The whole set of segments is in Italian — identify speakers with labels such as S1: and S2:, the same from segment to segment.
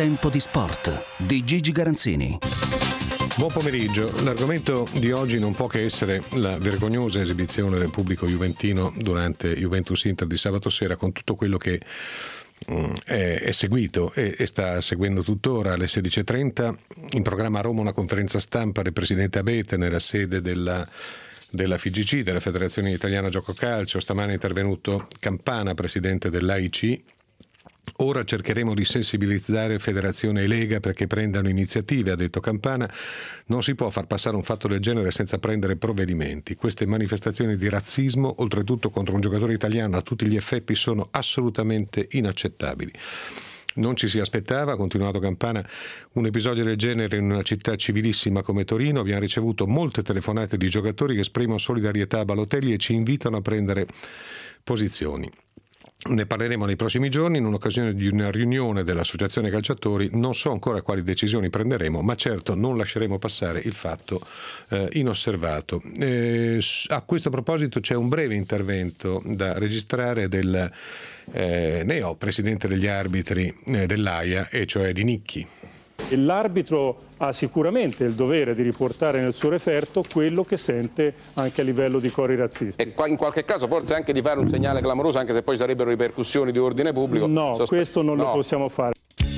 S1: Tempo di sport di Gigi Garanzini.
S2: Buon pomeriggio. L'argomento di oggi non può che essere la vergognosa esibizione del pubblico juventino durante Juventus Inter di sabato sera, con tutto quello che è seguito e sta seguendo tuttora. Alle 16:30 in programma a Roma una conferenza stampa del presidente Abete nella sede della FIGC, della Federazione Italiana Gioco Calcio. Stamane è intervenuto Campana, presidente dell'AIC. Ora cercheremo di sensibilizzare Federazione e Lega perché prendano iniziative, ha detto Campana. Non si può far passare un fatto del genere senza prendere provvedimenti. Queste manifestazioni di razzismo, oltretutto contro un giocatore italiano, a tutti gli effetti sono assolutamente inaccettabili. Non ci si aspettava, ha continuato Campana, un episodio del genere in una città civilissima come Torino. Abbiamo ricevuto molte telefonate di giocatori che esprimono solidarietà a Balotelli e ci invitano a prendere posizioni. Ne parleremo nei prossimi giorni in un'occasione di una riunione dell'Associazione Calciatori. Non so ancora quali decisioni prenderemo, ma certo non lasceremo passare il fatto inosservato. A questo proposito c'è un breve intervento da registrare del neo presidente degli arbitri dell'AIA, e cioè di Nicchi.
S3: L'arbitro ha sicuramente il dovere di riportare nel suo referto quello che sente anche a livello di cori razzisti.
S4: E in qualche caso forse anche di fare un segnale clamoroso, anche se poi sarebbero ripercussioni di ordine pubblico.
S3: No, questo non lo possiamo fare.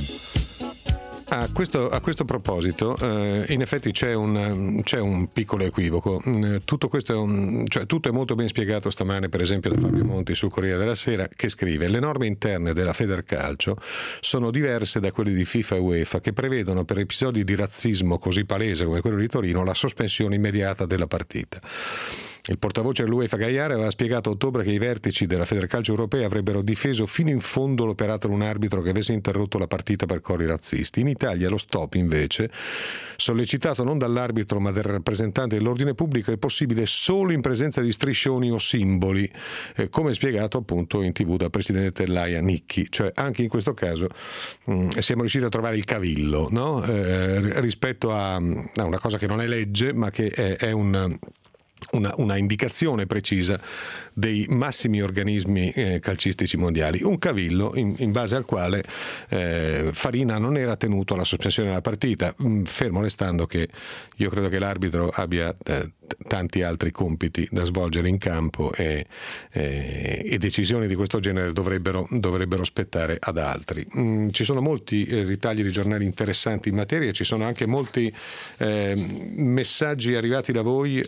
S2: A questo proposito, in effetti c'è un piccolo equivoco. Tutto è molto ben spiegato stamane, per esempio, da Fabio Monti sul Corriere della Sera, che scrive: le norme interne della Federcalcio sono diverse da quelle di FIFA e UEFA, che prevedono per episodi di razzismo così palese come quello di Torino la sospensione immediata della partita. Il portavoce dell'UEFA Gagliare aveva spiegato a ottobre che i vertici della Federcalcio europea avrebbero difeso fino in fondo l'operato di un arbitro che avesse interrotto la partita per cori razzisti. In Italia lo stop, invece, sollecitato non dall'arbitro ma dal rappresentante dell'ordine pubblico, è possibile solo in presenza di striscioni o simboli, come spiegato appunto in TV dal presidente dell'AIA Nicchi. Cioè anche in questo caso siamo riusciti a trovare il cavillo, no? Rispetto a una cosa che non è legge ma che è una indicazione precisa dei massimi organismi calcistici mondiali, un cavillo in base al quale Farina non era tenuto alla sospensione della partita, fermo restando che io credo che l'arbitro abbia tanti altri compiti da svolgere in campo e decisioni di questo genere dovrebbero spettare ad altri. Ci sono molti ritagli di giornali interessanti in materia, ci sono anche molti messaggi arrivati da voi,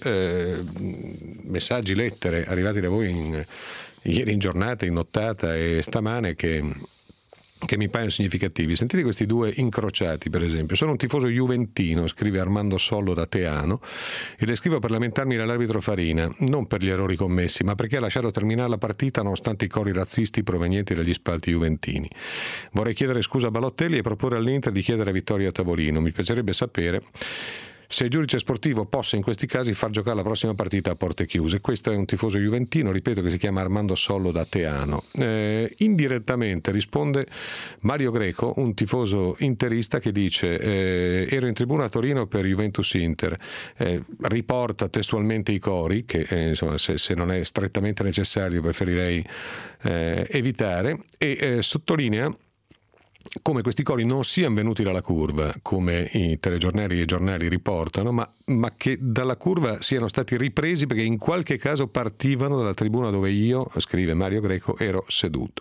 S2: lettere arrivati da voi ieri in giornata, in nottata e stamane che mi paiono significativi. Sentite questi due incrociati, per esempio. Sono un tifoso juventino, scrive Armando Sollo da Teano, e le scrivo per lamentarmi dell'arbitro Farina, non per gli errori commessi, ma perché ha lasciato terminare la partita nonostante i cori razzisti provenienti dagli spalti juventini. Vorrei chiedere scusa a Balotelli e proporre all'Inter di chiedere vittoria a tavolino. Mi piacerebbe sapere se il giudice sportivo possa in questi casi far giocare la prossima partita a porte chiuse. Questo è un tifoso juventino, ripeto, che si chiama Armando Sollo da Teano. Indirettamente risponde Mario Greco, un tifoso interista, che dice ero in tribuna a Torino per Juventus Inter, riporta testualmente i cori che insomma, se non è strettamente necessario preferirei evitare, e sottolinea come questi cori non siano venuti dalla curva, come i telegiornali e i giornali riportano, ma che dalla curva siano stati ripresi perché in qualche caso partivano dalla tribuna dove io, scrive Mario Greco, ero seduto.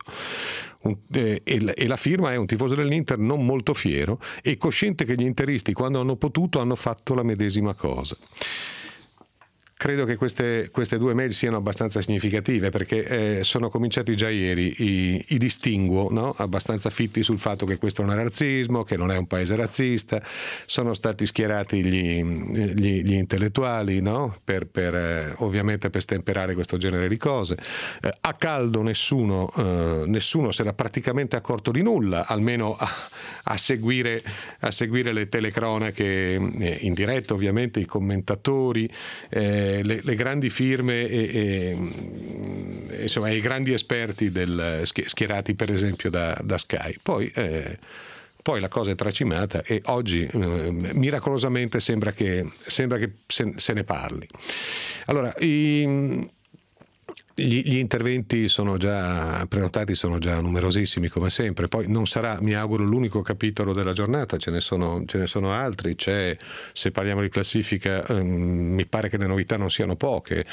S2: E la firma è un tifoso dell'Inter non molto fiero e cosciente che gli interisti, quando hanno potuto, hanno fatto la medesima cosa. Credo che queste due mail siano abbastanza significative, perché sono cominciati già ieri i distinguo, no? Abbastanza fitti sul fatto che questo non è razzismo, che non è un paese razzista. Sono stati schierati gli intellettuali, no? Ovviamente per stemperare questo genere di cose. A caldo nessuno si era praticamente accorto di nulla, almeno a seguire le telecronache in diretta, ovviamente i commentatori, le grandi firme insomma i grandi esperti schierati per esempio da Sky. Poi la cosa è tracimata e oggi miracolosamente sembra che se ne parli. Allora, Gli interventi sono già prenotati, sono già numerosissimi come sempre. Poi non sarà, mi auguro, l'unico capitolo della giornata, ce ne sono altri. Se parliamo di classifica, mi pare che le novità non siano poche.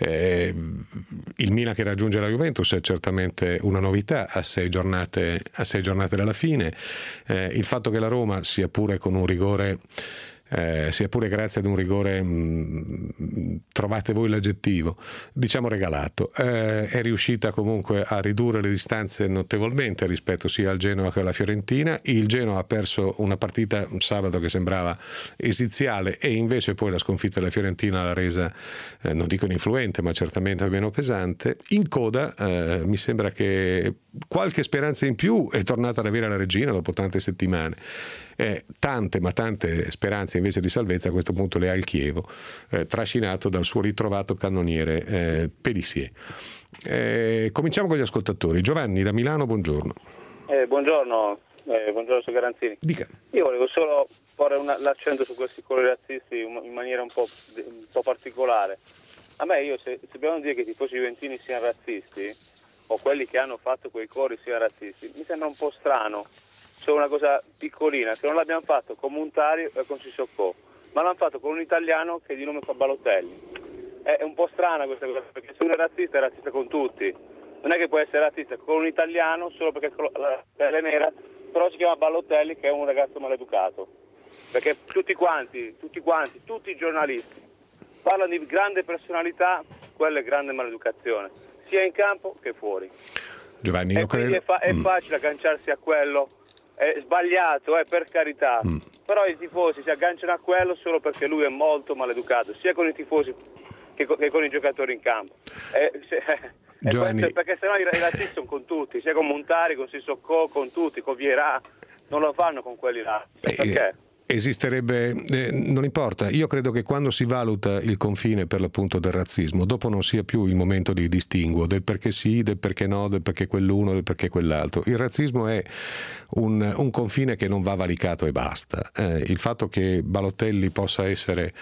S2: Il Milan che raggiunge la Juventus è certamente una novità a 6 giornate dalla fine. Il fatto che la Roma, sia pure con un rigore, sia pure grazie ad un rigore, trovate voi l'aggettivo, diciamo regalato, è riuscita comunque a ridurre le distanze notevolmente rispetto sia al Genoa che alla Fiorentina. Il Genoa ha perso una partita sabato che sembrava esiziale e invece poi la sconfitta della Fiorentina l'ha resa, non dico ininfluente, ma certamente meno pesante. In coda mi sembra che qualche speranza in più è tornata ad avere la Regina dopo tante settimane. Tante speranze invece di salvezza a questo punto le ha il Chievo, trascinato dal suo ritrovato cannoniere Pélissier. Cominciamo con gli ascoltatori. Giovanni da Milano, buongiorno.
S5: Buongiorno su Garanzini.
S2: Dica.
S5: Io volevo solo porre l'accento su questi cori razzisti in maniera un po' particolare. A me, se dobbiamo dire che i tifosi juventini siano razzisti, o quelli che hanno fatto quei cori siano razzisti, mi sembra un po' strano. C'è una cosa piccolina, che non l'abbiamo fatto con Montari e con Sissoko, ma l'hanno fatto con un italiano che di nome fa Balotelli. È un po' strana questa cosa, perché se uno è razzista con tutti. Non è che può essere razzista con un italiano solo perché la pelle è nera, però si chiama Balotelli, che è un ragazzo maleducato. Perché tutti i giornalisti parlano di grande personalità, quella è grande maleducazione, sia in campo che fuori.
S2: Giovanni, io credo...
S5: è facile agganciarsi a quello. È sbagliato, per carità, però i tifosi si agganciano a quello solo perché lui è molto maleducato, sia con i tifosi che con i giocatori in campo.
S2: Giovanni...
S5: Perché sennò i razzisti sono con tutti, sia con Montari, con Sissoko, con tutti, con Vieira, non lo fanno con quelli là. Perché?
S2: Esisterebbe, non importa, io credo che quando si valuta il confine per l'appunto del razzismo, dopo non sia più il momento di distinguo del perché sì, del perché no, del perché quell'uno, del perché quell'altro. Il razzismo è un confine che non va valicato e basta. Il fatto che Balotelli possa essere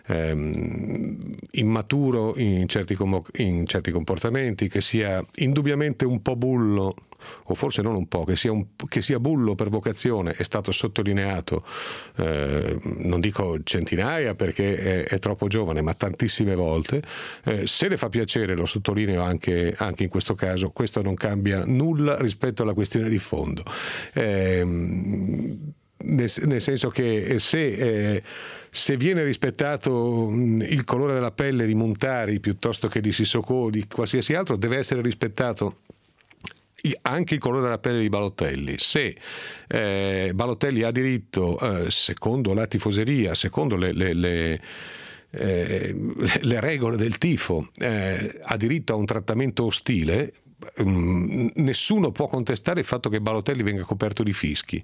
S2: immaturo in certi comportamenti, che sia indubbiamente un po' bullo, o forse non un po', che sia bullo per vocazione, è stato sottolineato, non dico centinaia perché è troppo giovane, ma tantissime volte. Se le fa piacere, lo sottolineo anche in questo caso, questo non cambia nulla rispetto alla questione di fondo. Nel senso che se viene rispettato il colore della pelle di Montari piuttosto che di Sissoko o di qualsiasi altro, deve essere rispettato anche il colore della pelle di Balotelli. Se Balotelli ha diritto, secondo la tifoseria, secondo le regole del tifo, ha diritto a un trattamento ostile, nessuno può contestare il fatto che Balotelli venga coperto di fischi,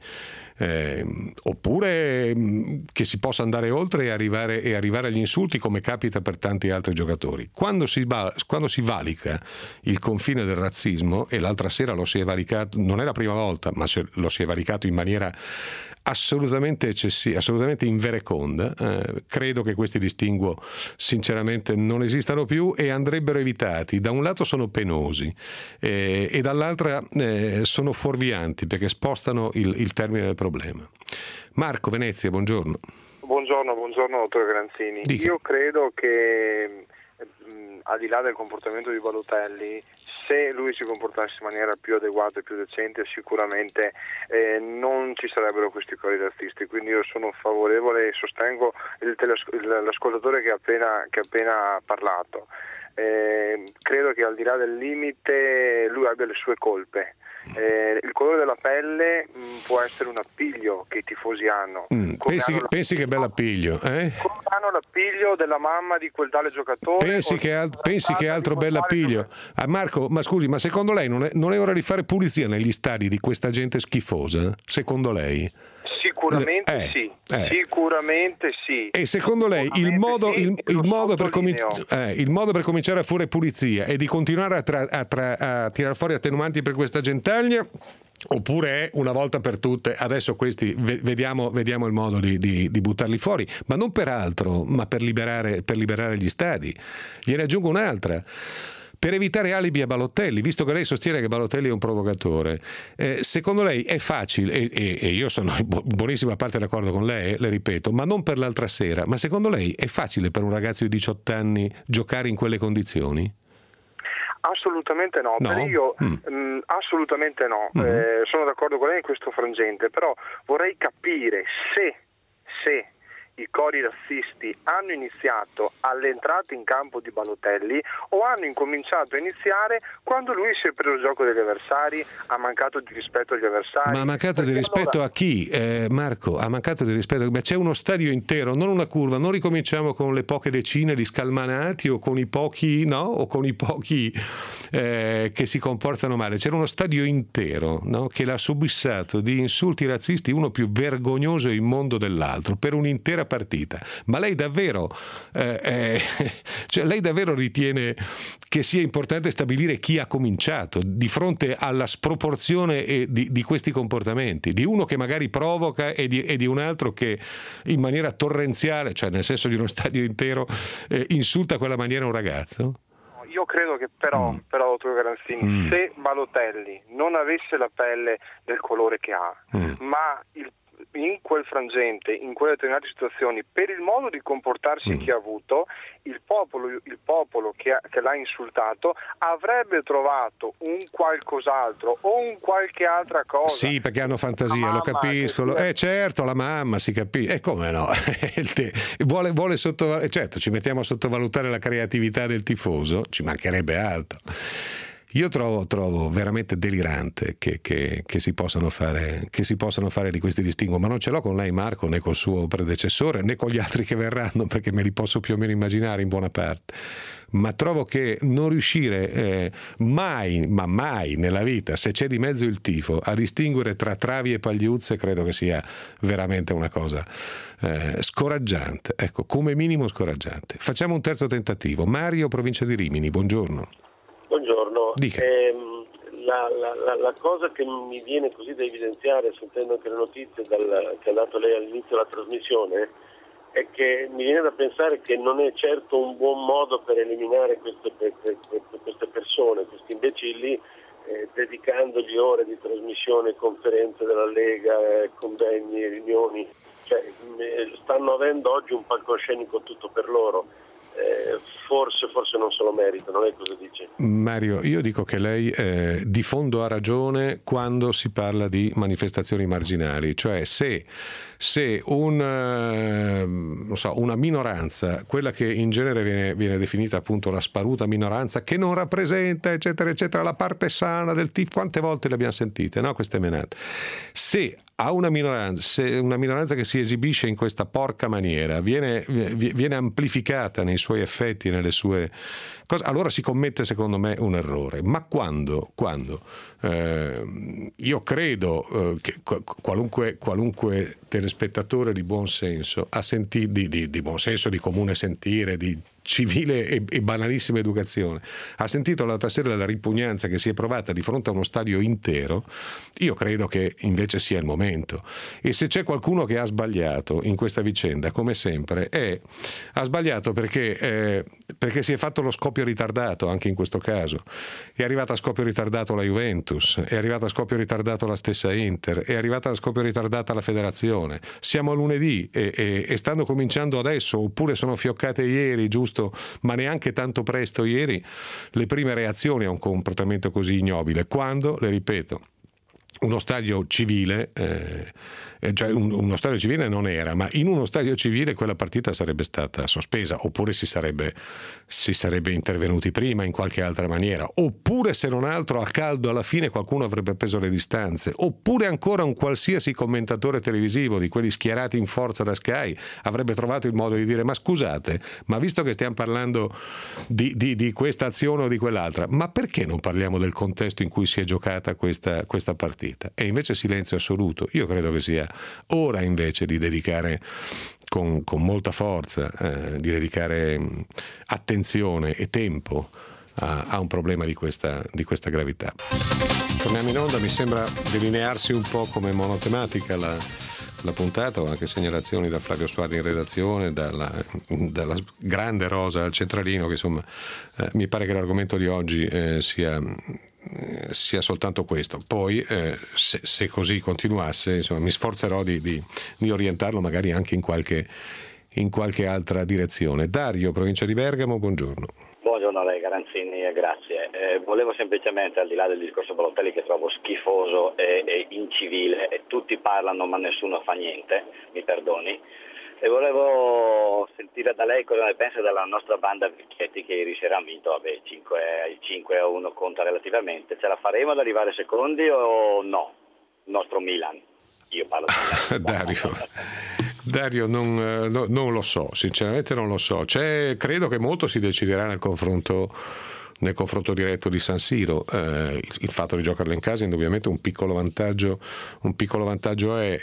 S2: oppure che si possa andare oltre e arrivare agli insulti, come capita per tanti altri giocatori. Quando si valica il confine del razzismo, e l'altra sera lo si è valicato, non è la prima volta, ma lo si è valicato in maniera assolutamente eccessiva, assolutamente invereconda, credo che questi distinguo sinceramente non esistano più e andrebbero evitati. Da un lato sono penosi e dall'altra sono fuorvianti, perché spostano il termine del problema. Marco, Venezia, buongiorno.
S6: Buongiorno dottor Granzini.
S2: Dica.
S6: Io credo che al di là del comportamento di Balotelli, se lui si comportasse in maniera più adeguata e più decente, sicuramente non ci sarebbero questi cori razzisti. Quindi io sono favorevole e sostengo l'ascoltatore che ha appena parlato. Credo che al di là del limite lui abbia le sue colpe. Il colore della pelle può essere un appiglio che i tifosi hanno.
S2: Pensi che bel appiglio,
S6: come hanno l'appiglio della mamma di quel tale giocatore.
S2: Pensi che altro bel appiglio. Marco, ma scusi, ma secondo lei non è ora di fare pulizia negli stadi di questa gente schifosa? Secondo lei?
S6: Sicuramente sì. Sicuramente sì.
S2: E secondo lei il modo per cominciare a fare pulizia è di continuare a tirar fuori attenuanti per questa gentaglia, oppure è una volta per tutte adesso questi vediamo il modo di buttarli fuori, ma non per altro, ma per liberare gli stadi? Gliene aggiungo un'altra. per evitare alibi a Balotelli, visto che lei sostiene che Balotelli è un provocatore. Secondo lei è facile, e io sono in buonissima parte d'accordo con lei, le ripeto, ma non per l'altra sera, ma secondo lei è facile per un ragazzo di 18 anni giocare in quelle condizioni?
S6: Assolutamente no, assolutamente no. Sono d'accordo con lei in questo frangente, però vorrei capire se i cori razzisti hanno iniziato all'entrata in campo di Balotelli o hanno incominciato a iniziare quando lui si è preso il gioco degli avversari, ha mancato di rispetto agli avversari.
S2: Ma ha mancato di rispetto a chi? Marco, ha mancato di rispetto? C'è uno stadio intero, non una curva, non ricominciamo con le poche decine di scalmanati o con i pochi, no? O con i pochi che si comportano male. C'era uno stadio intero, no? Che l'ha subissato di insulti razzisti, uno più vergognoso e immondo dell'altro, per un'intera partita. Ma lei davvero lei davvero ritiene che sia importante stabilire chi ha cominciato di fronte alla sproporzione di questi comportamenti, di uno che magari provoca e di un altro che in maniera torrenziale, cioè nel senso di uno stadio intero, insulta a quella maniera un ragazzo?
S6: Io credo che però dottor Garanzini, se Balotelli non avesse la pelle del colore che ha, ma in quel frangente, in quelle determinate situazioni, per il modo di comportarsi che ha avuto, il popolo che l'ha insultato avrebbe trovato un qualcos'altro o un qualche altra cosa.
S2: Sì, perché hanno fantasia, lo capisco. Certo, la mamma, si capisce. E come no? vuole certo, ci mettiamo a sottovalutare la creatività del tifoso, ci mancherebbe altro. Io trovo veramente delirante che si possano fare di questi distinguo, ma non ce l'ho con lei, Marco, né col suo predecessore, né con gli altri che verranno, perché me li posso più o meno immaginare in buona parte. Ma trovo che non riuscire mai nella vita, se c'è di mezzo il tifo, a distinguere tra travi e pagliuzze, credo che sia veramente una cosa scoraggiante, ecco, come minimo scoraggiante. Facciamo un terzo tentativo. Mario, provincia di Rimini, buongiorno.
S7: Buongiorno.
S2: Dica.
S7: La cosa che mi viene così da evidenziare, sentendo anche le notizie che ha dato lei all'inizio della trasmissione, è che mi viene da pensare che non è certo un buon modo per eliminare queste persone, questi imbecilli, dedicandogli ore di trasmissione, conferenze della Lega, convegni, riunioni. Cioè, stanno avendo oggi un palcoscenico tutto per loro. Forse non se lo meritano, lei cosa dice? Mario,
S2: io dico che lei di fondo ha ragione quando si parla di manifestazioni marginali, cioè se una minoranza, quella che in genere viene definita appunto la sparuta minoranza, che non rappresenta eccetera eccetera la parte sana del tifo, quante volte le abbiamo sentite, no? Queste menate. Se a una minoranza che si esibisce in questa porca maniera viene amplificata nei suoi effetti, nelle sue cose, allora si commette secondo me un errore. Ma quando io credo che qualunque telespettatore di buon senso di buon senso, di comune sentire, di civile e banalissima educazione, ha sentito l'altra sera la ripugnanza che si è provata di fronte a uno stadio intero, io credo che invece sia il momento. E se c'è qualcuno che ha sbagliato in questa vicenda, come sempre, ha sbagliato perché si è fatto lo scoppio ritardato anche in questo caso. È arrivata a scoppio ritardato la Juventus, è arrivata a scoppio ritardato la stessa Inter, è arrivata a scoppio ritardata la Federazione. Siamo a lunedì e stanno cominciando adesso, oppure sono fioccate ieri, giusto? Ma neanche tanto presto ieri, le prime reazioni a un comportamento così ignobile, quando, le ripeto, uno stadio civile, cioè uno stadio civile non era, ma in uno stadio civile quella partita sarebbe stata sospesa, oppure si sarebbe intervenuti prima in qualche altra maniera, oppure se non altro a caldo alla fine qualcuno avrebbe preso le distanze, oppure ancora un qualsiasi commentatore televisivo di quelli schierati in forza da Sky avrebbe trovato il modo di dire: ma scusate, ma visto che stiamo parlando di questa azione o di quell'altra, ma perché non parliamo del contesto in cui si è giocata questa partita? E invece silenzio assoluto. Io credo che sia ora invece di dedicare con molta forza, di dedicare attenzione e tempo a un problema di questa gravità. Torniamo in onda, mi sembra delinearsi un po' come monotematica la puntata, ho anche segnalazioni da Flavio Suardi in redazione, dalla grande Rosa al centralino, che insomma mi pare che l'argomento di oggi sia soltanto questo. Poi se così continuasse, insomma, mi sforzerò di orientarlo magari anche in qualche altra direzione. Dario, provincia di Bergamo, buongiorno.
S8: Buongiorno a lei Garanzini e grazie. Volevo semplicemente, al di là del discorso Balotelli che trovo schifoso e incivile, e tutti parlano ma nessuno fa niente, mi perdoni, e volevo sentire da lei cosa ne pensa della nostra banda Vecchietti, che ieri sera ha vinto. Vabbè, 5-1 conta relativamente. Ce la faremo ad arrivare secondi o no? Il nostro Milan. Io parlo di
S2: Dario, non lo so, sinceramente non lo so. Credo che molto si deciderà nel confronto diretto di San Siro. Il fatto di giocarlo in casa indubbiamente un piccolo vantaggio è.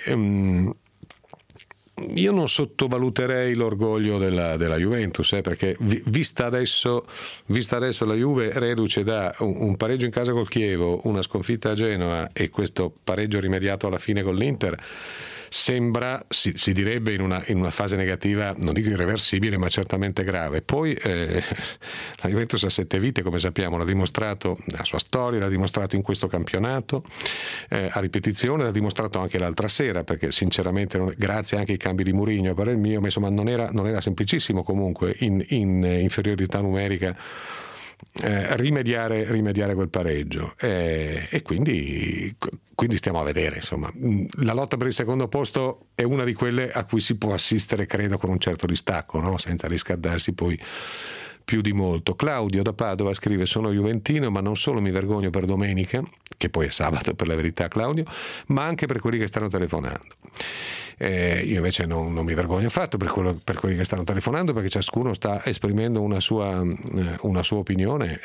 S2: Io non sottovaluterei l'orgoglio della Juventus, perché vista adesso la Juve reduce da un pareggio in casa col Chievo, una sconfitta a Genova e questo pareggio rimediato alla fine con l'Inter, sembra, si direbbe in una fase negativa, non dico irreversibile, ma certamente grave. Poi la Juventus ha 7 vite, come sappiamo, l'ha dimostrato nella sua storia, l'ha dimostrato in questo campionato a ripetizione, l'ha dimostrato anche l'altra sera, perché sinceramente grazie anche ai cambi di Mourinho, per il mio, insomma, non era semplicissimo comunque in inferiorità numerica rimediare quel pareggio, e quindi stiamo a vedere, insomma. La lotta per il secondo posto è una di quelle a cui si può assistere, credo, con un certo distacco, no? Senza riscaldarsi poi più di molto. Claudio da Padova scrive: sono juventino, ma non solo mi vergogno per domenica, che poi è sabato per la verità, Claudio, ma anche per quelli che stanno telefonando. Io invece non mi vergogno affatto per quelli che stanno telefonando, perché ciascuno sta esprimendo una sua opinione,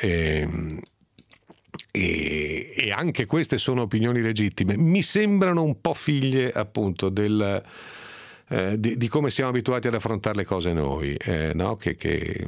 S2: e anche queste sono opinioni legittime. Mi sembrano un po' figlie appunto di come siamo abituati ad affrontare le cose noi, no? Che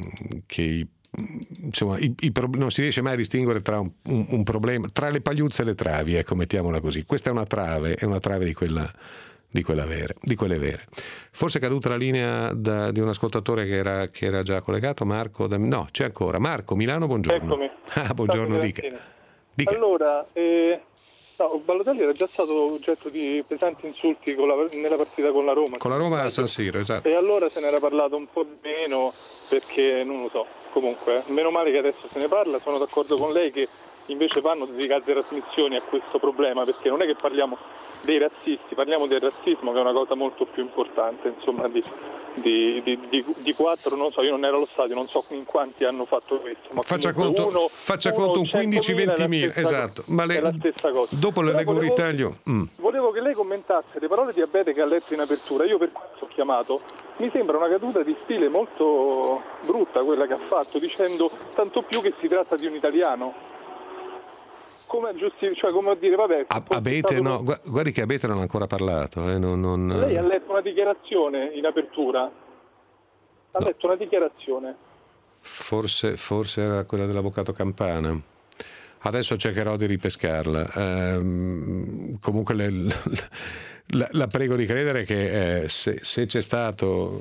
S2: insomma non si riesce mai a distinguere tra un problema, tra le pagliuzze e le travi, ecco, mettiamola così. Questa è una trave di quelle vere. Forse è caduta la linea di un ascoltatore che era già collegato, Marco. No, c'è ancora. Marco, Milano, buongiorno.
S9: Eccomi.
S2: Buongiorno, dica.
S9: Allora, Balotelli era già stato oggetto di pesanti insulti nella partita con la Roma.
S2: Con la Roma a San Siro, esatto.
S9: E allora se ne era parlato un po' meno, perché non lo so. Comunque, meno male che adesso se ne parla. Sono d'accordo con lei che invece vanno dedicate trasmissioni a questo problema, perché non è che parliamo dei razzisti, parliamo del razzismo, che è una cosa molto più importante, insomma, di 4, non so, io non ero allo stadio, non so in quanti hanno fatto questo, ma
S2: faccia conto un 15-20.000, esatto, ma
S9: è la stessa cosa.
S2: Dopo le leggo il ritaglio.
S9: Volevo che lei commentasse le parole di Abete che ha letto in apertura. Io per questo ho chiamato. Mi sembra una caduta di stile molto brutta quella che ha fatto, dicendo tanto più che si tratta di un italiano. Come a dire, vabbè.
S2: Abete, no, guardi che Abete non ha ancora parlato.
S9: Lei ha letto una dichiarazione in apertura? Letto una dichiarazione.
S2: Forse era quella dell'avvocato Campana. Adesso cercherò di ripescarla. Comunque la prego di credere che se c'è stato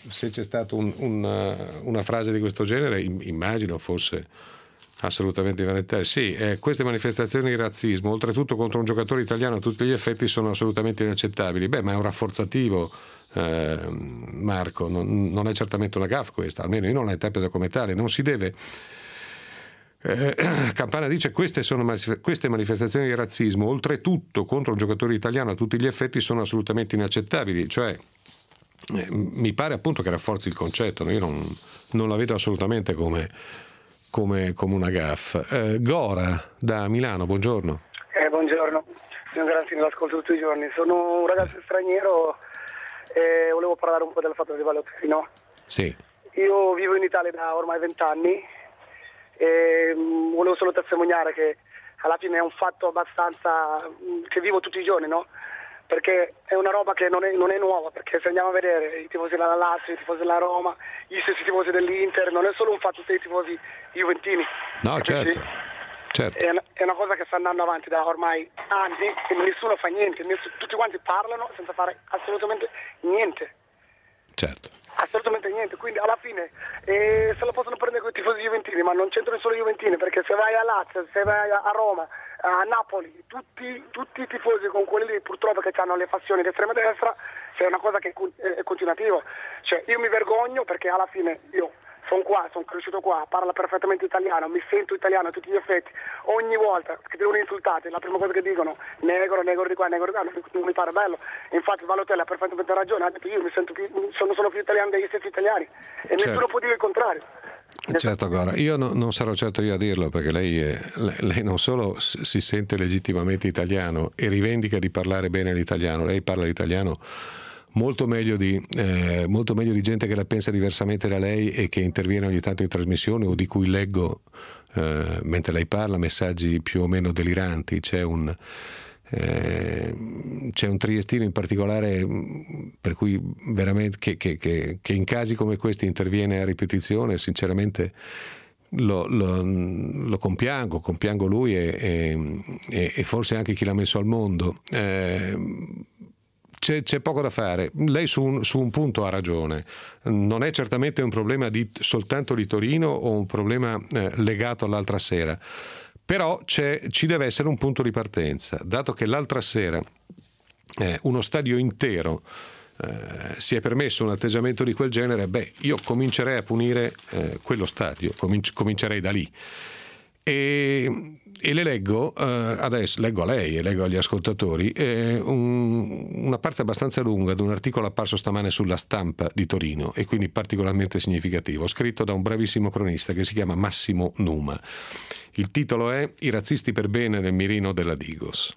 S2: una frase di questo genere, immagino fosse assolutamente invernale. Sì, queste manifestazioni di razzismo, oltretutto contro un giocatore italiano a tutti gli effetti, sono assolutamente inaccettabili. Ma è un rafforzativo, Marco, non è certamente una gaffe questa, almeno io non la interpreto come tale. Non si deve. Campana dice: queste manifestazioni di razzismo, oltretutto contro un giocatore italiano a tutti gli effetti, sono assolutamente inaccettabili. Cioè, mi pare appunto che rafforzi il concetto, no? Io non la vedo assolutamente come una gaffe. Gora da Milano, buongiorno.
S10: Buongiorno, sono Garanzini, l'ascolto tutti i giorni. Sono un ragazzo straniero e volevo parlare un po' del fatto di Balotelli, no?
S2: Sì.
S10: Io vivo in Italia da ormai 20 anni e volevo solo testimoniare che alla fine è un fatto abbastanza che vivo tutti i giorni, no? Perché è una roba che non è nuova, perché se andiamo a vedere i tifosi della Lazio, i tifosi della Roma, gli stessi tifosi dell'Inter, non è solo un fatto dei tifosi juventini.
S2: No, certo. Certo.
S10: È una cosa che sta andando avanti da ormai anni e nessuno fa niente, tutti quanti parlano senza fare assolutamente niente.
S2: Certo.
S10: Assolutamente niente, quindi alla fine se lo possono prendere con i tifosi juventini, ma non c'entrano solo i juventini, perché se vai a Lazio, se vai a Roma, a Napoli, tutti i tifosi con quelli lì purtroppo che hanno le fazioni di estrema destra, c'è una cosa che è continuativa. Cioè io mi vergogno perché alla fine io sono cresciuto qua, parlo perfettamente italiano, mi sento italiano a tutti gli effetti, ogni volta che devono insultare la prima cosa che dicono negro di qua, negro di là, non mi pare bello. Infatti Balotelli ha perfettamente ragione, ha detto io mi sento sono più italiano degli stessi italiani e nessuno può dire il contrario.
S2: Certo, Gora, io non sarò certo io a dirlo, perché lei non solo si sente legittimamente italiano e rivendica di parlare bene l'italiano, lei parla l'italiano molto meglio di gente che la pensa diversamente da lei e che interviene ogni tanto in trasmissione o di cui leggo mentre lei parla messaggi più o meno deliranti. C'è un triestino in particolare per cui veramente che in casi come questi interviene a ripetizione. Sinceramente lo compiango lui e forse anche chi l'ha messo al mondo. C'è poco da fare. Lei su un punto ha ragione, non è certamente un problema soltanto di Torino o un problema legato all'altra sera, però ci deve essere un punto di partenza, dato che l'altra sera uno stadio intero si è permesso un atteggiamento di quel genere. Io comincerei a punire quello stadio, comincerei da lì. E le leggo adesso, leggo a lei e leggo agli ascoltatori una parte abbastanza lunga di un articolo apparso stamane sulla Stampa di Torino e quindi particolarmente significativo, scritto da un bravissimo cronista che si chiama Massimo Numa. Il titolo è I razzisti per bene nel mirino della Digos.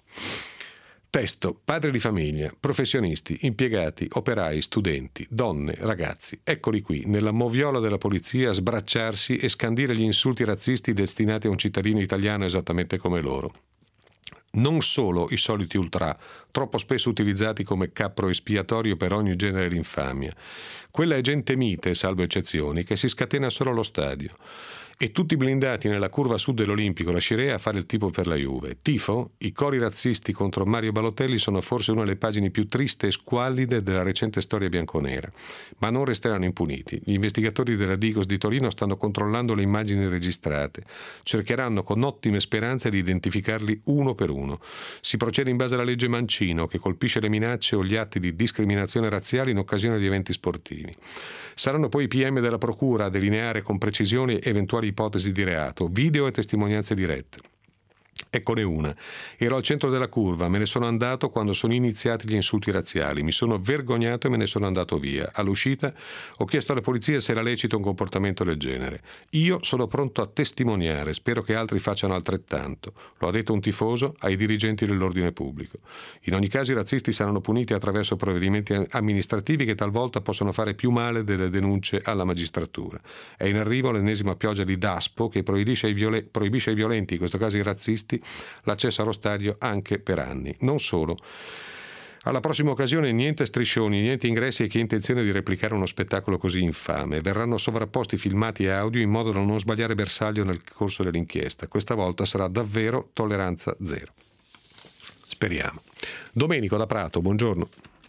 S2: Testo: padri di famiglia, professionisti, impiegati, operai, studenti, donne, ragazzi, eccoli qui, nella moviola della polizia, a sbracciarsi e scandire gli insulti razzisti destinati a un cittadino italiano esattamente come loro. Non solo i soliti ultra, troppo spesso utilizzati come capro espiatorio per ogni genere di infamia. Quella è gente mite, salvo eccezioni, che si scatena solo allo stadio. E tutti blindati nella curva sud dell'Olimpico, la Scirea, a fare il tifo per la Juve. Tifo? I cori razzisti contro Mario Balotelli sono forse una delle pagine più triste e squallide della recente storia bianconera. Ma non resteranno impuniti. Gli investigatori della Digos di Torino stanno controllando le immagini registrate. Cercheranno con ottime speranze di identificarli uno per uno. Si procede in base alla legge Mancino, che colpisce le minacce o gli atti di discriminazione razziale in occasione di eventi sportivi. Saranno poi i PM della Procura a delineare con precisione eventuali ipotesi di reato, video e testimonianze dirette. Eccone una. Ero al centro della curva, me ne sono andato quando sono iniziati gli insulti razziali. Mi sono vergognato e me ne sono andato via. All'uscita ho chiesto alla polizia se era lecito un comportamento del genere. Io sono pronto a testimoniare, spero che altri facciano altrettanto. Lo ha detto un tifoso ai dirigenti dell'ordine pubblico. In ogni caso i razzisti saranno puniti attraverso provvedimenti amministrativi che talvolta possono fare più male delle denunce alla magistratura. È in arrivo l'ennesima pioggia di Daspo che proibisce ai violenti, in questo caso i razzisti, l'accesso allo stadio anche per anni. Non solo. Alla prossima occasione niente striscioni, niente ingressi e chi ha intenzione di replicare uno spettacolo così infame. Verranno sovrapposti filmati e audio in modo da non sbagliare bersaglio nel corso dell'inchiesta. Questa volta sarà davvero tolleranza zero. Speriamo. Domenico da Prato, buongiorno.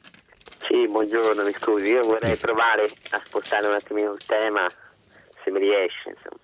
S11: Sì, buongiorno, mi scusi, io vorrei provare a spostare un attimino il tema, se mi riesce, insomma.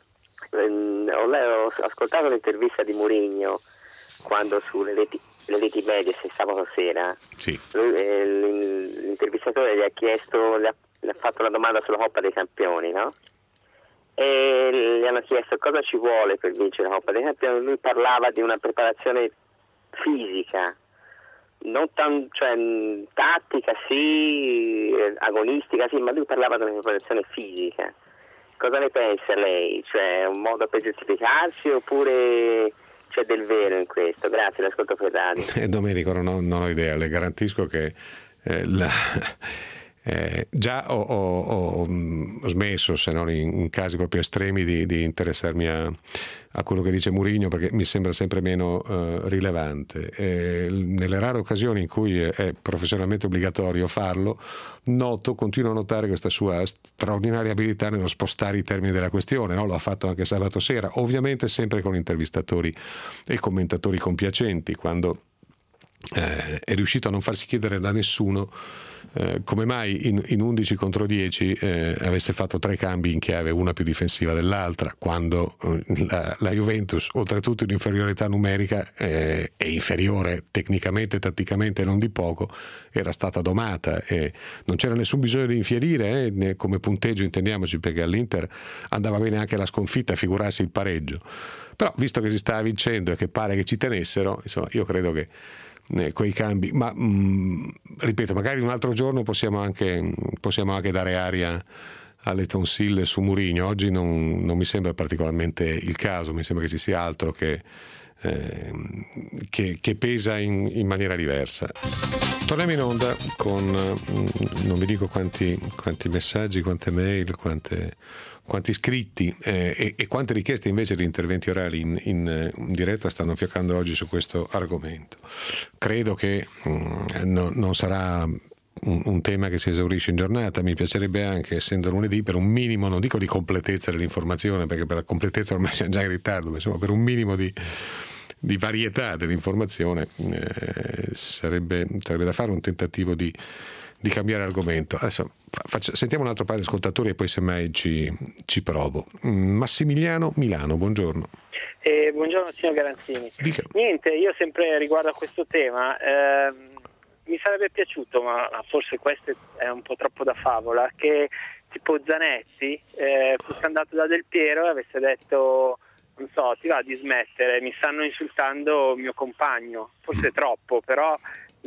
S11: Ho ascoltato l'intervista di Mourinho quando sulle reti medie sabato sera. Sì. L'intervistatore gli ha fatto una domanda sulla Coppa dei Campioni, no? E gli hanno chiesto cosa ci vuole per vincere la Coppa dei Campioni. Lui parlava di una preparazione fisica, non tattica sì, agonistica sì, ma lui parlava di una preparazione fisica. Cosa ne pensa lei? Cioè, è un modo per giustificarsi oppure c'è del vero in questo? Grazie, l'ascolto per radio.
S2: Domenico, non ho idea, le garantisco che Già ho smesso, se non in casi proprio estremi, di interessarmi a quello che dice Mourinho, perché mi sembra sempre meno rilevante. Nelle rare occasioni in cui è professionalmente obbligatorio farlo, continuo a notare questa sua straordinaria abilità nello spostare i termini della questione, no? Lo ha fatto anche sabato sera, ovviamente sempre con intervistatori e commentatori compiacenti, quando è riuscito a non farsi chiedere da nessuno come mai in 11 contro 10 avesse fatto 3 cambi in chiave una più difensiva dell'altra, quando la Juventus, oltretutto in inferiorità numerica e inferiore tecnicamente e tatticamente non di poco, era stata domata e non c'era nessun bisogno di infierire, come punteggio intendiamoci, perché all'Inter andava bene anche la sconfitta, figurarsi il pareggio. Però visto che si stava vincendo e che pare che ci tenessero, insomma, io credo che quei cambi, ma ripeto, magari un altro giorno possiamo anche dare aria alle tonsille su Mourinho. Oggi non mi sembra particolarmente il caso, mi sembra che ci sia altro che pesa in maniera diversa. Torniamo in onda con non vi dico quanti messaggi, quante mail, quanti iscritti e quante richieste invece di interventi orali in diretta stanno fioccando oggi su questo argomento. Credo che non sarà un tema che si esaurisce in giornata. Mi piacerebbe anche, essendo lunedì, per un minimo, non dico di completezza dell'informazione, perché per la completezza ormai siamo già in ritardo, ma insomma per un minimo di varietà dell'informazione sarebbe da fare un tentativo di cambiare argomento. Adesso sentiamo un altro paio di ascoltatori e poi semmai ci provo. Massimiliano, Milano, buongiorno.
S12: Buongiorno signor Garanzini.
S2: Dica.
S12: Niente, io sempre riguardo a questo tema mi sarebbe piaciuto, ma forse questo è un po' troppo da favola, che tipo Zanetti fosse andato da Del Piero e avesse detto: non so, ti va di smettere, mi stanno insultando il mio compagno, forse troppo, però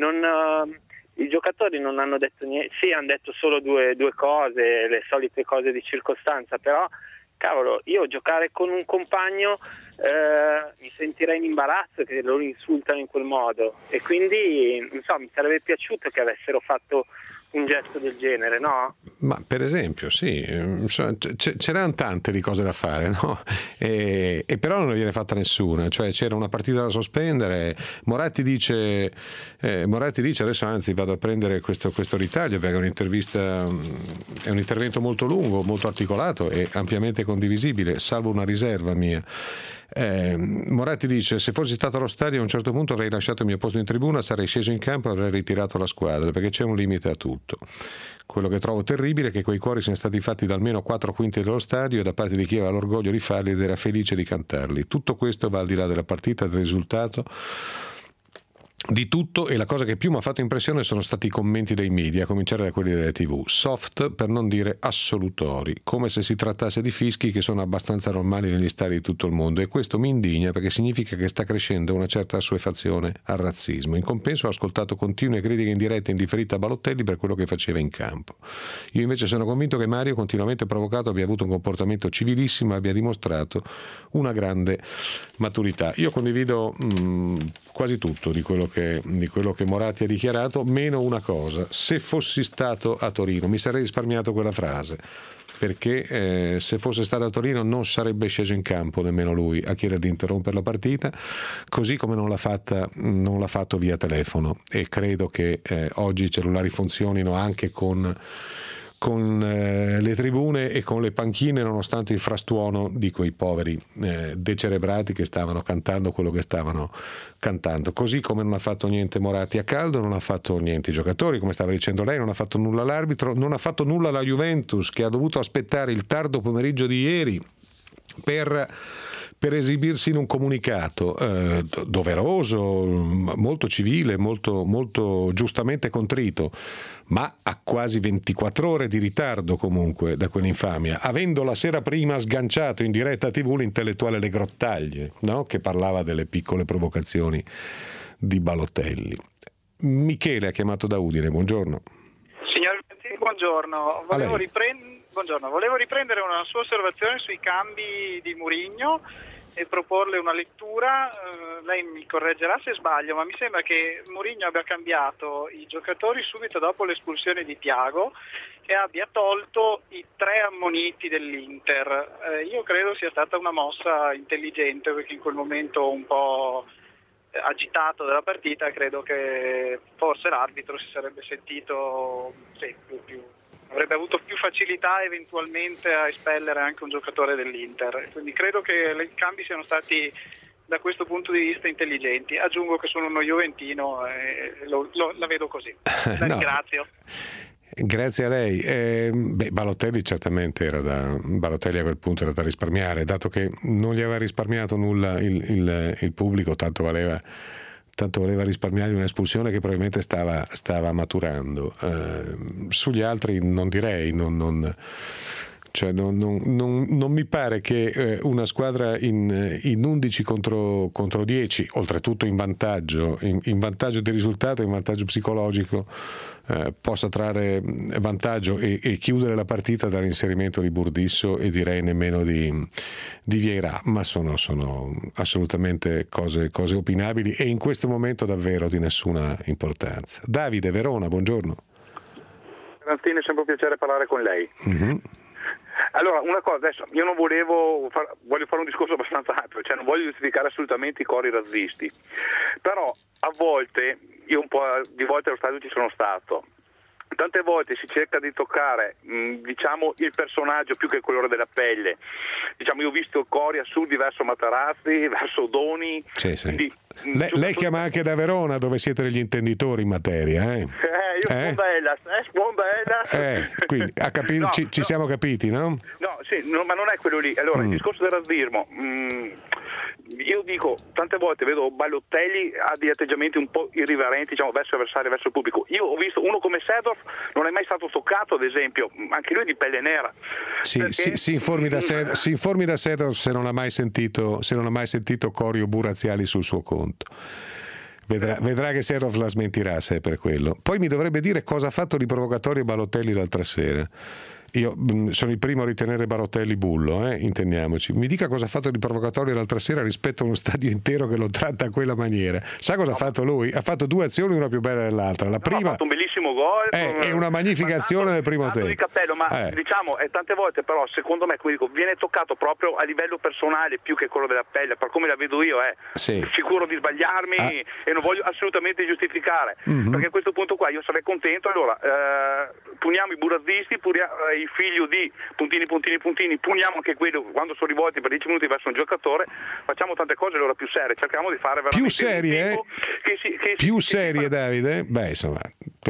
S12: i giocatori non hanno detto niente. Sì, hanno detto solo due cose, le solite cose di circostanza, però cavolo, io giocare con un compagno mi sentirei in imbarazzo che lo insultano in quel modo, e quindi non so, mi sarebbe piaciuto che avessero fatto un gesto del genere, no?
S2: Ma per esempio sì, c'erano tante di cose da fare, no? E però non ne viene fatta nessuna, cioè c'era una partita da sospendere. Moratti dice adesso anzi vado a prendere questo ritaglio perché è un intervento molto lungo, molto articolato e ampiamente condivisibile, salvo una riserva mia. Moratti dice: se fossi stato allo stadio a un certo punto avrei lasciato il mio posto in tribuna, sarei sceso in campo e avrei ritirato la squadra, perché c'è un limite a tutto. Quello che trovo terribile è che quei cuori siano stati fatti da almeno 4/5 dello stadio e da parte di chi aveva l'orgoglio di farli ed era felice di cantarli. Tutto questo va al di là della partita, del risultato, di tutto, e la cosa che più mi ha fatto impressione sono stati i commenti dei media, a cominciare da quelli delle TV, soft per non dire assolutori, come se si trattasse di fischi che sono abbastanza normali negli stadi di tutto il mondo, e questo mi indigna perché significa che sta crescendo una certa assuefazione al razzismo. In compenso ho ascoltato continue critiche in diretta e indifferita a Balotelli per quello che faceva in campo. Io invece sono convinto che Mario, continuamente provocato, abbia avuto un comportamento civilissimo e abbia dimostrato una grande maturità. Io condivido quasi tutto di quello che Moratti ha dichiarato, meno una cosa: se fossi stato a Torino mi sarei risparmiato quella frase, perché se fosse stato a Torino non sarebbe sceso in campo nemmeno lui a chiedere di interrompere la partita, così come non l'ha fatto via telefono, e credo che oggi i cellulari funzionino anche con le tribune e con le panchine, nonostante il frastuono di quei poveri decerebrati che stavano cantando quello che stavano cantando. Così come non ha fatto niente Moratti a caldo, non ha fatto niente i giocatori, come stava dicendo lei, non ha fatto nulla l'arbitro, non ha fatto nulla la Juventus, che ha dovuto aspettare il tardo pomeriggio di ieri per esibirsi in un comunicato doveroso, molto civile, molto, molto giustamente contrito, ma a quasi 24 ore di ritardo comunque da quell'infamia, avendo la sera prima sganciato in diretta TV l'intellettuale Le Grottaglie, no? Che parlava delle piccole provocazioni di Balotelli. Michele ha chiamato da Udine, buongiorno.
S13: Signor Presidente, buongiorno. Volevo riprendere una sua osservazione sui cambi di Mourinho e proporle una lettura. Lei mi correggerà se sbaglio, ma mi sembra che Mourinho abbia cambiato i giocatori subito dopo l'espulsione di Thiago e abbia tolto i 3 ammoniti dell'Inter. Io credo sia stata una mossa intelligente, perché in quel momento un po' agitato della partita credo che forse l'arbitro si sarebbe sentito avrebbe avuto più facilità eventualmente a espellere anche un giocatore dell'Inter, quindi credo che i cambi siano stati da questo punto di vista intelligenti. Aggiungo che sono uno juventino e la vedo così.
S2: No.
S13: Grazie.
S2: Grazie a lei. Balotelli certamente Balotelli a quel punto era da risparmiare, dato che non gli aveva risparmiato nulla il pubblico, tanto valeva risparmiargli un'espulsione che probabilmente stava maturando. Sugli altri non direi, non mi pare che una squadra in 11 contro 10, oltretutto in vantaggio di risultato, in vantaggio psicologico, possa trarre vantaggio e chiudere la partita dall'inserimento di Burdisso e direi nemmeno di Vieira, ma sono assolutamente cose opinabili e in questo momento davvero di nessuna importanza. Davide, Verona, buongiorno.
S14: Garanzini, è sempre un piacere parlare con lei.
S2: Mm-hmm.
S14: Allora, una cosa, adesso io non voglio fare un discorso abbastanza ampio, cioè non voglio giustificare assolutamente i cori razzisti, però a volte, io un po' di volte allo stadio ci sono stato, tante volte si cerca di toccare il personaggio più che il colore della pelle. Io ho visto cori assurdi verso Matarazzi, verso Doni.
S2: Sì. Lei chiama anche da Verona, dove siete degli intenditori in materia,
S14: io buon bella.
S2: Quindi no, ci siamo capiti, no?
S14: No, ma non è quello lì. Allora, il discorso del razzismo, io dico, tante volte vedo Balotelli ha degli atteggiamenti un po' irriverenti, verso l'avversario, verso il pubblico. Io ho visto uno come Seedorf, non è mai stato toccato, ad esempio, anche lui di pelle nera.
S2: Si informi da Seedorf se non ha mai sentito cori o burraziali sul suo conto. Vedrà che Seedorf la smentirà se è per quello. Poi mi dovrebbe dire cosa ha fatto di provocatorio Balotelli l'altra sera. Io sono il primo a ritenere Balotelli bullo, intendiamoci. Mi dica cosa ha fatto di provocatorio l'altra sera rispetto a uno stadio intero che lo tratta a quella maniera. Sa cosa ha fatto lui? Ha fatto 2 azioni, una più bella dell'altra. La prima
S14: ha fatto un bellissimo gol
S2: e una magnifica azione nel primo tempo.
S14: Di cappello, ma tante volte però secondo me, come dico, viene toccato proprio a livello personale più che quello della pelle, per come la vedo io, sicuro di sbagliarmi e non voglio assolutamente giustificare, perché a questo punto qua io sarei contento. Allora puniamo i burazzisti, i figli di puntini, puniamo anche quelli quando sono rivolti per 10 minuti verso un giocatore, facciamo tante cose allora più serie, cerchiamo di fare veramente
S2: più serie, più serie, Davide? Beh, insomma,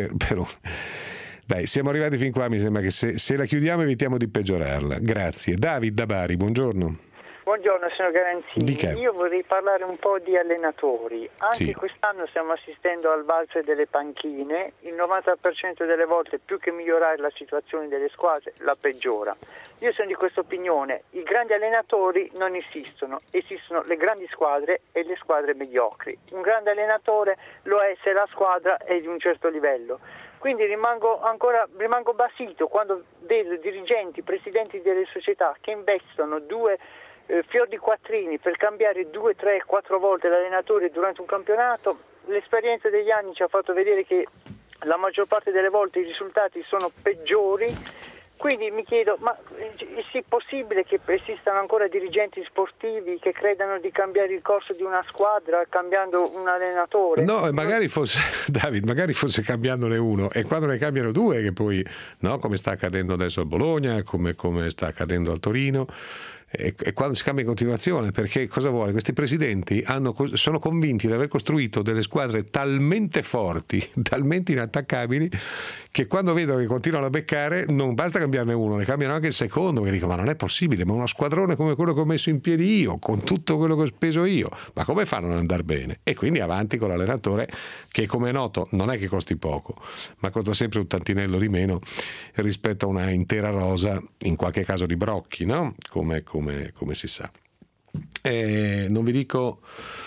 S2: Dai, siamo arrivati fin qua, mi sembra che se la chiudiamo evitiamo di peggiorarla. Grazie. David da Bari, buongiorno.
S15: Buongiorno, signor Garanzini. Io vorrei parlare un po' di allenatori. Anche quest'anno stiamo assistendo al valzer delle panchine. Il 90% delle volte, più che migliorare la situazione delle squadre, la peggiora. Io sono di questa opinione. I grandi allenatori non esistono le grandi squadre e le squadre mediocri. Un grande allenatore lo è se la squadra è di un certo livello. Quindi rimango basito quando vedo dirigenti, presidenti delle società che investono fior di quattrini per cambiare 2, 3, 4 volte l'allenatore durante un campionato. L'esperienza degli anni ci ha fatto vedere che la maggior parte delle volte i risultati sono peggiori. Quindi mi chiedo, ma è possibile che esistano ancora dirigenti sportivi che credano di cambiare il corso di una squadra cambiando un allenatore?
S2: No, magari fosse cambiandone uno, e quando ne cambiano 2 che poi, no, come sta accadendo adesso al Bologna, come sta accadendo al Torino, e quando si cambia in continuazione, perché cosa vuole? Questi presidenti sono convinti di aver costruito delle squadre talmente forti, talmente inattaccabili, che quando vedono che continuano a beccare non basta cambiarne uno, ne cambiano anche il secondo, perché dicono: ma non è possibile, ma uno squadrone come quello che ho messo in piedi io, con tutto quello che ho speso io, ma come fanno ad andare bene? E quindi avanti con l'allenatore che, come è noto, non è che costi poco, ma costa sempre un tantinello di meno rispetto a una intera rosa, in qualche caso di brocchi, no? Come si sa. Non vi dico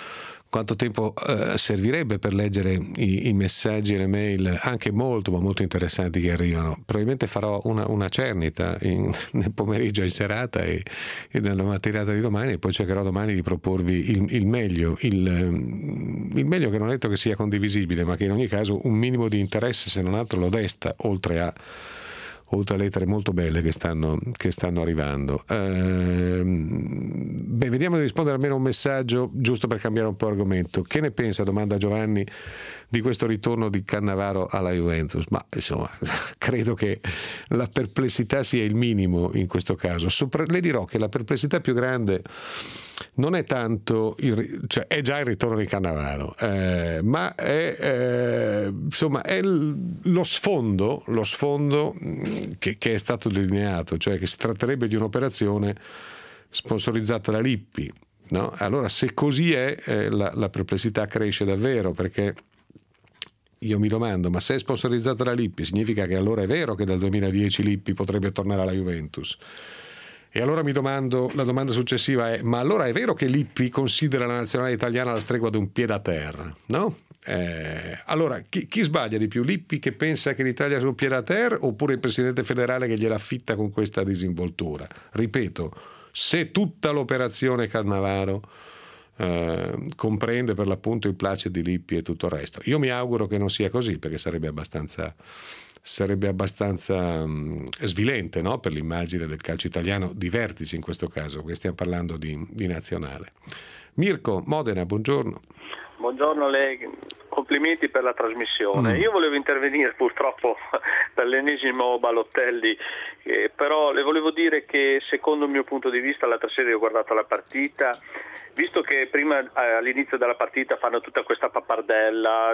S2: quanto tempo servirebbe per leggere i messaggi e le mail, anche molto ma molto interessanti, che arrivano. Probabilmente farò una cernita nel pomeriggio in serata e nella mattinata di domani, e poi cercherò domani di proporvi il meglio, il meglio che non è detto che sia condivisibile, ma che in ogni caso un minimo di interesse, se non altro, lo desta, oltre a lettere molto belle che stanno arrivando. Vediamo di rispondere almeno a un messaggio, giusto per cambiare un po' argomento. Che ne pensa, domanda Giovanni, di questo ritorno di Cannavaro alla Juventus? Ma insomma, credo che la perplessità sia il minimo in questo caso. Le dirò che la perplessità più grande non è tanto cioè è già il ritorno di Cannavaro, ma è lo sfondo che è stato delineato, cioè che si tratterebbe di un'operazione sponsorizzata da Lippi, no? Allora, se così è, la perplessità cresce davvero, perché io mi domando, ma se è sponsorizzata da Lippi significa che allora è vero che dal 2010 Lippi potrebbe tornare alla Juventus? E allora mi domando, la domanda successiva è: ma allora è vero che Lippi considera la nazionale italiana la stregua di un piede a terra, no? Allora chi sbaglia di più? Lippi, che pensa che l'Italia sia un piede a terra, oppure il presidente federale che gliela affitta con questa disinvoltura? Ripeto, se tutta l'operazione Cannavaro comprende per l'appunto il placet di Lippi e tutto il resto, io mi auguro che non sia così, perché sarebbe abbastanza svilente, no? Per l'immagine del calcio italiano di vertice in questo caso, perché stiamo parlando di nazionale. Mirko, Modena, buongiorno.
S16: Buongiorno a lei, complimenti per la trasmissione. Io volevo intervenire purtroppo per l'ennesimo Balotelli, però le volevo dire che secondo il mio punto di vista, l'altra sera ho guardato la partita, visto che prima all'inizio della partita fanno tutta questa pappardella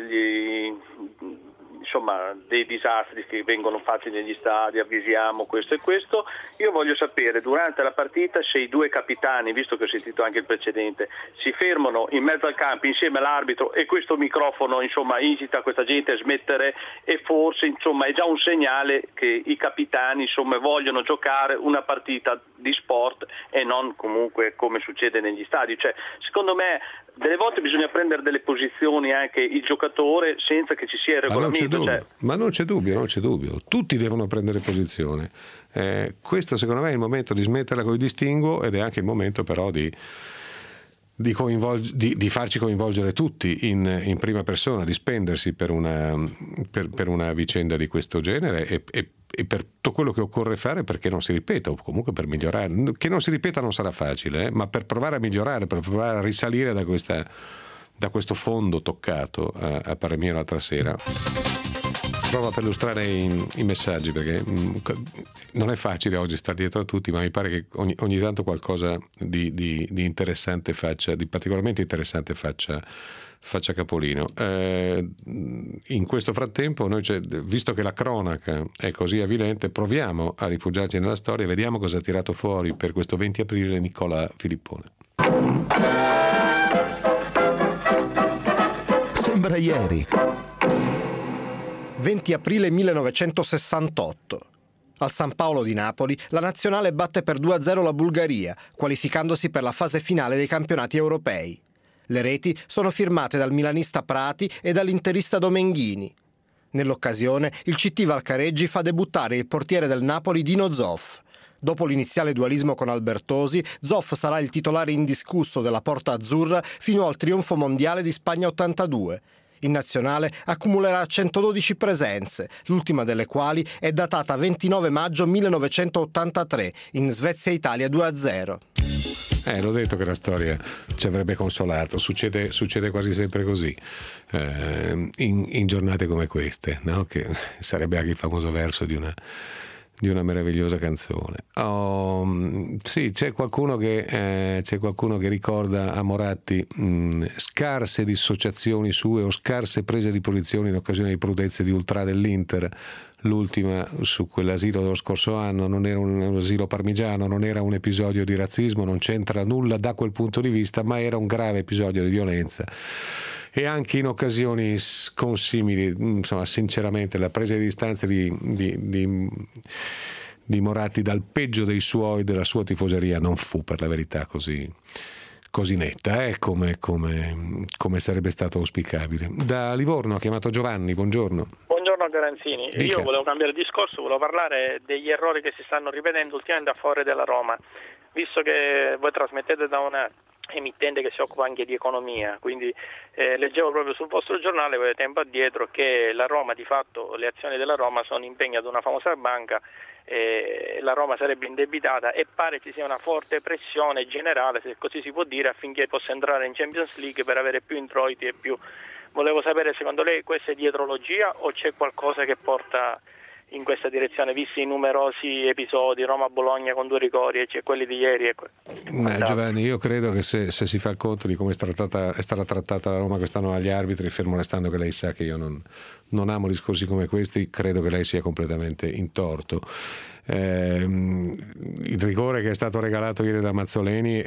S16: dei disastri che vengono fatti negli stadi, avvisiamo questo e questo, io voglio sapere durante la partita se i due capitani, visto che ho sentito anche il precedente, si fermano in mezzo al campo insieme all'arbitro, e questo microfono incita questa gente a smettere, e forse è già un segnale che i capitani vogliono giocare una partita di sport e non comunque come succede negli stadi. Cioè, secondo me delle volte bisogna prendere delle posizioni anche il giocatore senza che ci sia il regolamento.
S2: Ma non c'è dubbio, tutti devono prendere posizione. Questo secondo me è il momento di smetterla con il distinguo, ed è anche il momento però di farci coinvolgere tutti in prima persona, di spendersi per una vicenda di questo genere e per tutto quello che occorre fare perché non si ripeta, o comunque per migliorare. Che non si ripeta non sarà facile, ma per provare a migliorare, per provare a risalire da questo fondo toccato a parer mio l'altra sera. Provo per illustrare i messaggi, perché non è facile oggi stare dietro a tutti, ma mi pare che ogni tanto qualcosa di interessante di particolarmente interessante faccia capolino. In questo frattempo noi, visto che la cronaca è così avvilente, proviamo a rifugiarci nella storia e vediamo cosa ha tirato fuori per questo 20 aprile Nicola Filippone.
S17: Sembra ieri. 20 aprile 1968. Al San Paolo di Napoli la nazionale batte per 2-0 la Bulgaria, qualificandosi per la fase finale dei campionati europei. Le reti sono firmate dal milanista Prati e dall'interista Domenghini. Nell'occasione il CT Valcareggi fa debuttare il portiere del Napoli Dino Zoff. Dopo l'iniziale dualismo con Albertosi, Zoff sarà il titolare indiscusso della Porta Azzurra fino al trionfo mondiale di Spagna 82. In nazionale accumulerà 112 presenze, l'ultima delle quali è datata 29 maggio 1983, in Svezia-Italia 2-0.
S2: L'ho detto che la storia ci avrebbe consolato, succede quasi sempre così, in giornate come queste, no? Che sarebbe anche il famoso verso di una meravigliosa canzone. Sì, c'è qualcuno che ricorda a Moratti scarse dissociazioni sue o scarse prese di posizione in occasione di prudezze di ultra dell'Inter. L'ultima su quell'asilo dello scorso anno non era un asilo parmigiano, non era un episodio di razzismo, non c'entra nulla da quel punto di vista, ma era un grave episodio di violenza. E anche in occasioni consimili, insomma, sinceramente la presa di distanza di Moratti dal peggio dei suoi, della sua tifoseria, non fu per la verità così così netta come sarebbe stato auspicabile. Da Livorno ha chiamato Giovanni, buongiorno.
S18: Buongiorno Garanzini.
S2: Dica.
S18: Io volevo cambiare discorso, volevo parlare degli errori che si stanno ripetendo ultimamente a favore della Roma, visto che voi trasmettete da una emittente che si occupa anche di economia, quindi leggevo proprio sul vostro giornale tempo addietro che la Roma, di fatto le azioni della Roma sono impegnate ad una famosa banca, la Roma sarebbe indebitata e pare ci sia una forte pressione generale, se così si può dire, affinché possa entrare in Champions League per avere più introiti e più. Volevo sapere, secondo lei questa è dietrologia o c'è qualcosa che porta in questa direzione, visti i numerosi episodi, Roma-Bologna con 2 rigori e c'è quelli di ieri?
S2: Giovanni, io credo che se si fa il conto di come è stata trattata la Roma quest'anno agli arbitri, fermo restando che lei sa che io non amo discorsi come questi, credo che lei sia completamente in torto. Il rigore che è stato regalato ieri da Mazzoleni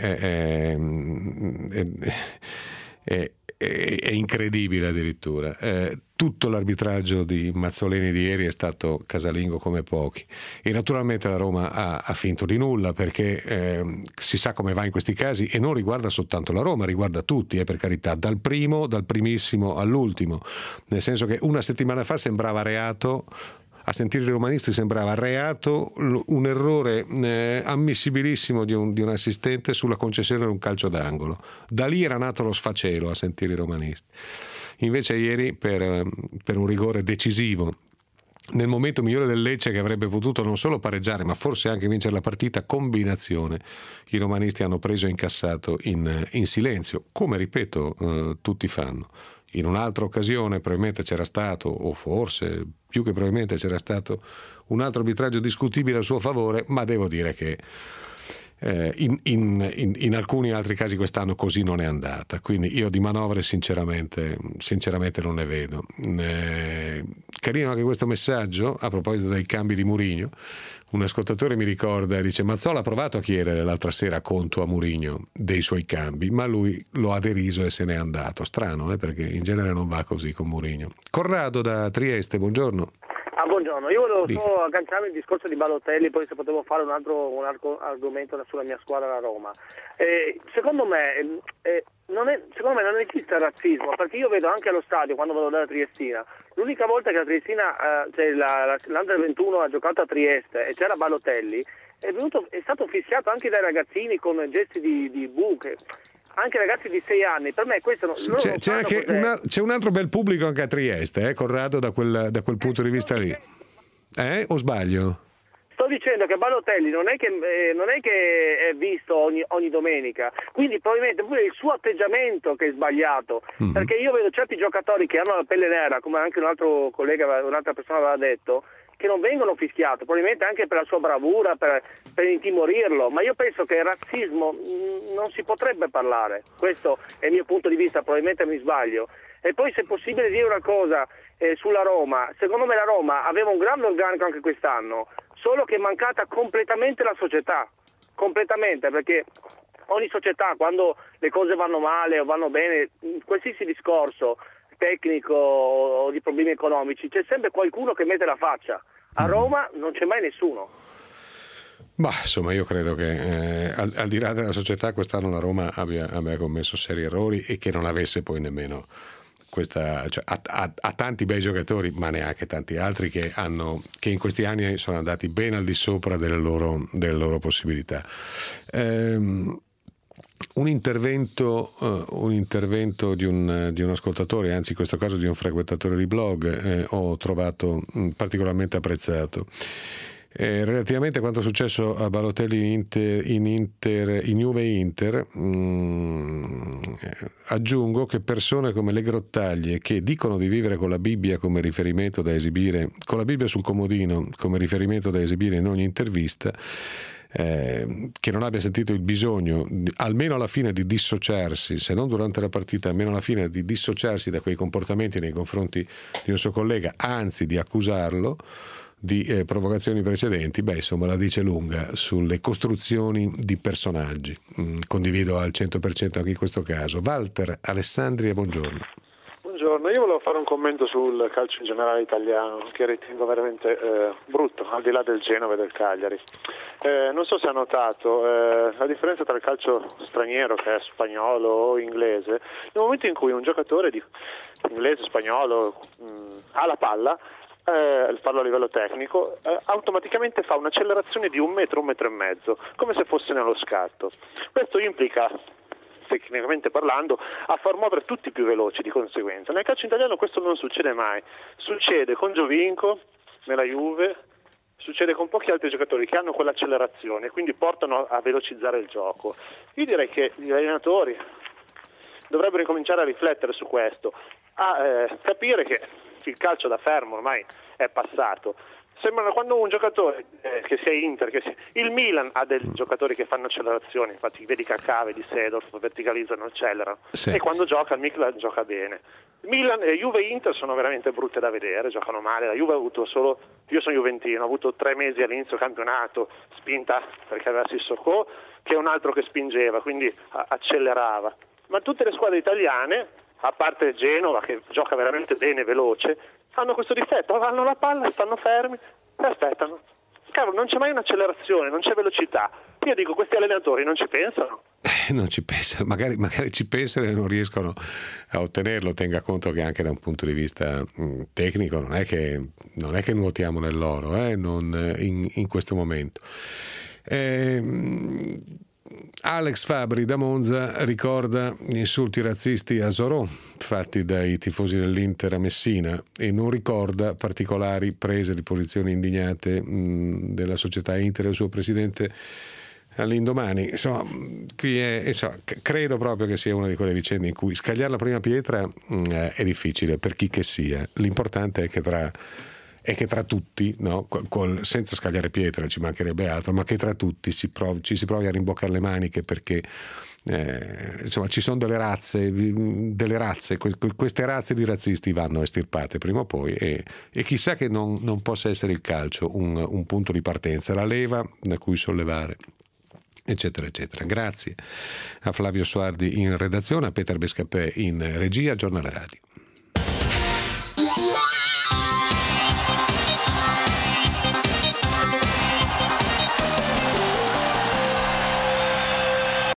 S2: è incredibile addirittura. Tutto l'arbitraggio di Mazzoleni di ieri è stato casalingo come pochi e naturalmente la Roma ha finto di nulla, perché si sa come va in questi casi e non riguarda soltanto la Roma, riguarda tutti, per carità, dal primissimo all'ultimo, nel senso che una settimana fa sembrava reato, a sentire i romanisti sembrava reato un errore ammissibilissimo di un assistente sulla concessione di un calcio d'angolo. Da lì era nato lo sfacelo a sentire i romanisti. Invece ieri per un rigore decisivo nel momento migliore del Lecce, che avrebbe potuto non solo pareggiare ma forse anche vincere la partita, combinazione, i romanisti hanno preso e incassato in silenzio, come ripeto tutti fanno. In un'altra occasione probabilmente c'era stato, o forse più che probabilmente c'era stato, un altro arbitraggio discutibile a suo favore, ma devo dire che in alcuni altri casi quest'anno così non è andata, quindi io di manovre sinceramente non ne vedo. Carino anche questo messaggio a proposito dei cambi di Mourinho. Un ascoltatore mi ricorda e dice: Mazzola ha provato a chiedere l'altra sera conto a Mourinho dei suoi cambi, ma lui lo ha deriso e se n'è andato. Strano, perché in genere non va così con Mourinho. Corrado da Trieste, buongiorno.
S19: Buongiorno, io volevo solo agganciarmi il discorso di Balotelli, poi se potevo fare un altro argomento sulla mia squadra, la Roma. Secondo me non esiste razzismo, perché io vedo anche allo stadio, quando vado dalla Triestina, l'unica volta che la Triestina, l'Under 21 ha giocato a Trieste e c'era Balotelli, è stato fischiato anche dai ragazzini con gesti di buche. Anche ragazzi di 6 anni, per me questo
S2: c'è un altro bel pubblico anche a Trieste, Corrado, da quel punto di vista lì. O sbaglio?
S19: Sto dicendo che Balotelli non è che è visto ogni domenica, quindi probabilmente pure il suo atteggiamento che è sbagliato, perché io vedo certi giocatori che hanno la pelle nera, come anche un altro collega, un'altra persona aveva detto, che non vengono fischiati, probabilmente anche per la sua bravura, per intimorirlo, ma io penso che il razzismo non si potrebbe parlare, questo è il mio punto di vista, probabilmente mi sbaglio. E poi, se è possibile dire una cosa sulla Roma, secondo me la Roma aveva un grande organico anche quest'anno, solo che è mancata completamente la società, completamente, perché ogni società, quando le cose vanno male o vanno bene, qualsiasi discorso tecnico o di problemi economici, c'è sempre qualcuno che mette la faccia. A Roma non c'è mai nessuno.
S2: Insomma, io credo che al di là della società quest'anno la Roma abbia commesso seri errori e che non avesse poi nemmeno ha tanti bei giocatori, ma neanche tanti altri che in questi anni sono andati ben al di sopra delle loro possibilità. Un intervento di un ascoltatore, anzi in questo caso di un frequentatore di blog, ho trovato particolarmente apprezzato. Relativamente a quanto è successo a Balotelli in Juve Inter, aggiungo che persone come le Grottaglie, che dicono di vivere con la Bibbia come riferimento da esibire, con la Bibbia sul comodino come riferimento da esibire in ogni intervista, che non abbia sentito il bisogno, almeno alla fine, di dissociarsi, se non durante la partita, almeno alla fine di dissociarsi da quei comportamenti nei confronti di un suo collega, anzi di accusarlo di provocazioni precedenti, insomma la dice lunga sulle costruzioni di personaggi. Condivido al 100% anche in questo caso. Walter Alessandria, buongiorno.
S20: buongiorno. Io volevo fare un commento sul calcio in generale italiano, che ritengo veramente brutto, al di là del Genova e del Cagliari. Non so se ha notato la differenza tra il calcio straniero, che è spagnolo o inglese, nel momento in cui un giocatore di inglese, spagnolo, ha la palla, parlo a livello tecnico, automaticamente fa un'accelerazione di 1 metro, 1,5 metri, come se fosse nello scatto. Questo implica, tecnicamente parlando, a far muovere tutti più veloci di conseguenza. Nel calcio italiano questo non succede mai. Succede con Giovinco nella Juve, succede con pochi altri giocatori che hanno quell'accelerazione, quindi portano a velocizzare il gioco. Io direi che gli allenatori dovrebbero incominciare a riflettere su questo, a capire che il calcio da fermo ormai è passato. Sembra quando un giocatore che sia Inter, il Milan ha dei giocatori che fanno accelerazioni, infatti vedi Kaká, vedi Seedorf, verticalizzano, accelerano, sì. E quando gioca il Milan gioca bene. Milan, Juve e Inter sono veramente brutte da vedere, giocano male. La Juve ha avuto solo, io sono juventino, ha avuto 3 mesi all'inizio campionato, spinta perché aveva Sissoko, che è un altro che spingeva, quindi accelerava. Ma tutte le squadre italiane, a parte Genova che gioca veramente bene, veloce, hanno questo difetto, hanno la palla, stanno fermi e aspettano. Cavolo, non c'è mai un'accelerazione, non c'è velocità. Io dico, questi allenatori non ci pensano.
S2: Non ci pensano, magari ci pensano e non riescono a ottenerlo. Tenga conto che anche da un punto di vista tecnico non è che nuotiamo nell'oro, in questo momento. Alex Fabri da Monza ricorda gli insulti razzisti a Zorò fatti dai tifosi dell'Inter a Messina e non ricorda particolari prese di posizioni indignate della società Inter e del suo presidente all'indomani. Insomma, credo proprio che sia una di quelle vicende in cui scagliare la prima pietra è difficile per chi che sia. L'importante è che tra tutti, no? Senza scagliare pietra, ci mancherebbe altro, ma che tra tutti ci si provi a rimboccare le maniche, perché ci sono delle razze, queste razze di razzisti vanno estirpate prima o poi, e chissà che non possa essere il calcio un punto di partenza, la leva da cui sollevare, eccetera eccetera. Grazie a Flavio Suardi in redazione, a Peter Bescapè in regia. Giornale Radio.